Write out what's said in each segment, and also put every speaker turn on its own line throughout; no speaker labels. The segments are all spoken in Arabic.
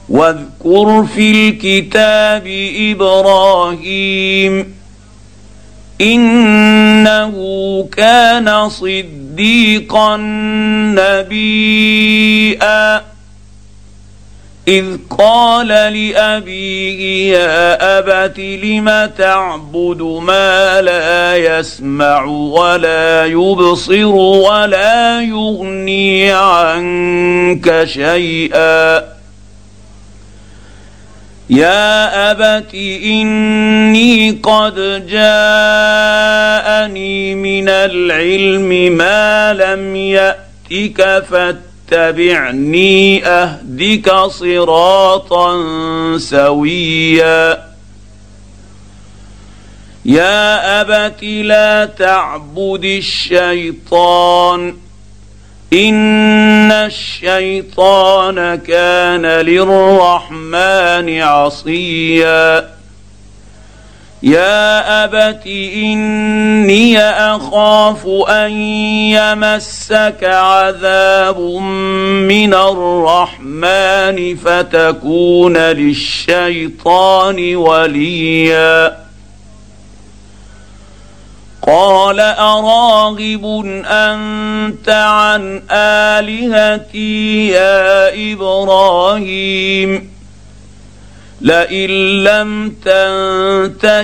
واذكر في الكتاب إبراهيم إنه كان صديقا نبيا إذ قال لأبيه يا أبت لم تعبد ما لا يسمع ولا يبصر ولا يغني عنك شيئا يا أبت إني قد جاءني من العلم ما لم يأتك فاتبعني أهدك صراطا سويا يا أبت لا تعبد الشيطان إن الشيطان كان للرحمن عصيا يا أبت إني أخاف أن يمسك عذاب من الرحمن فتكون للشيطان وليا قال أراغب أنت عن آلهتي يا إبراهيم لئن لم تنته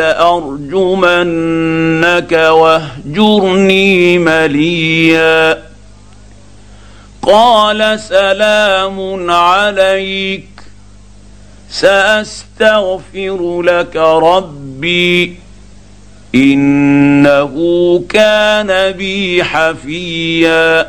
لأرجمنك واهجرني مليا قال سلام عليك سأستغفر لك ربي إنه كان بي حفيا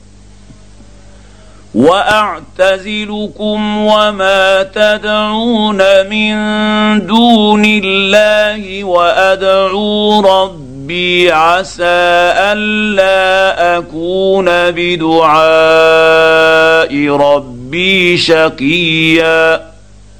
وأعتزلكم وما تدعون من دون الله وأدعو ربي عسى ألا أكون بدعاء ربي شقيا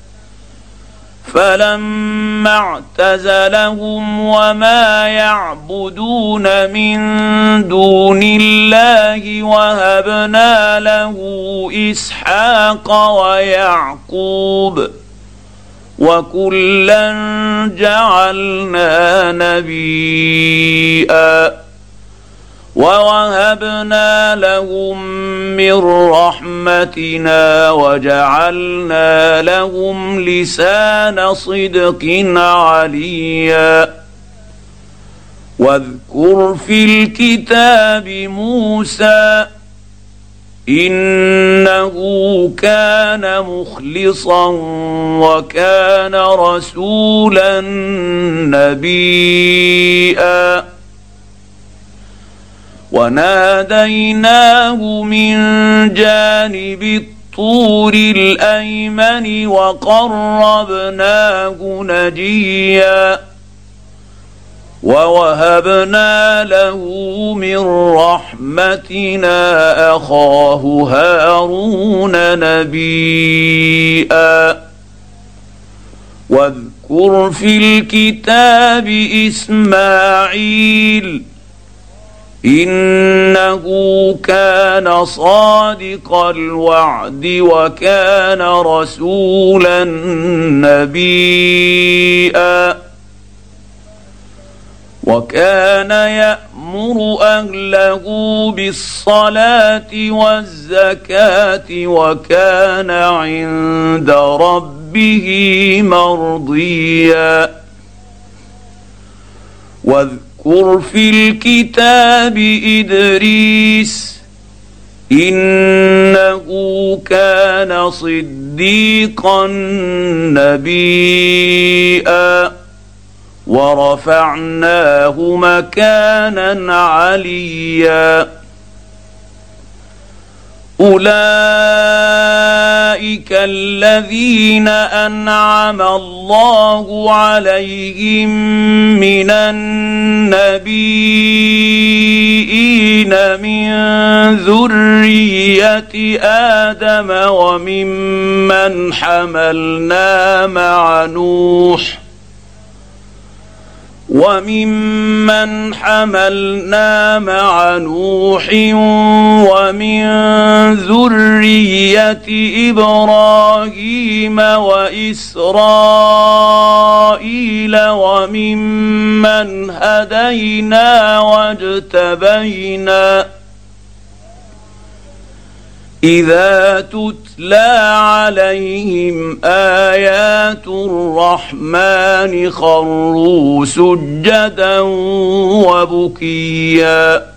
فلما اعتزلهم وما يعبدون من دون الله وهبنا له إسحاق ويعقوب وكلا جعلنا نبيا ووهبنا لهم من رحمتنا وجعلنا لهم لسان صدق عليا واذكر في الكتاب موسى إنه كان مخلصا وكان رسولا نبيا وناديناه من جانب الطور الأيمن وقربناه نجيا ووهبنا له من رحمتنا أخاه هارون نبيا واذكر في الكتاب إسماعيل إنه كان صادق الوعد وكان رسولا نبيا وكان يأمر أهله بالصلاة والزكاة وكان عند ربه مرضيا واذكر في الكتاب إدريس إنه كان صديقا نبيا ورفعناه مكانا عليا أولئك الذين أنعم الله عليهم من النبيين من ذرية آدم وممن حملنا مع نوح وممن حملنا مع نوح ومن ذريه ابراهيم واسرائيل وممن هدينا واجتبينا اذا تتلى عليهم ايات الرحمن خروا سجدا وبكيا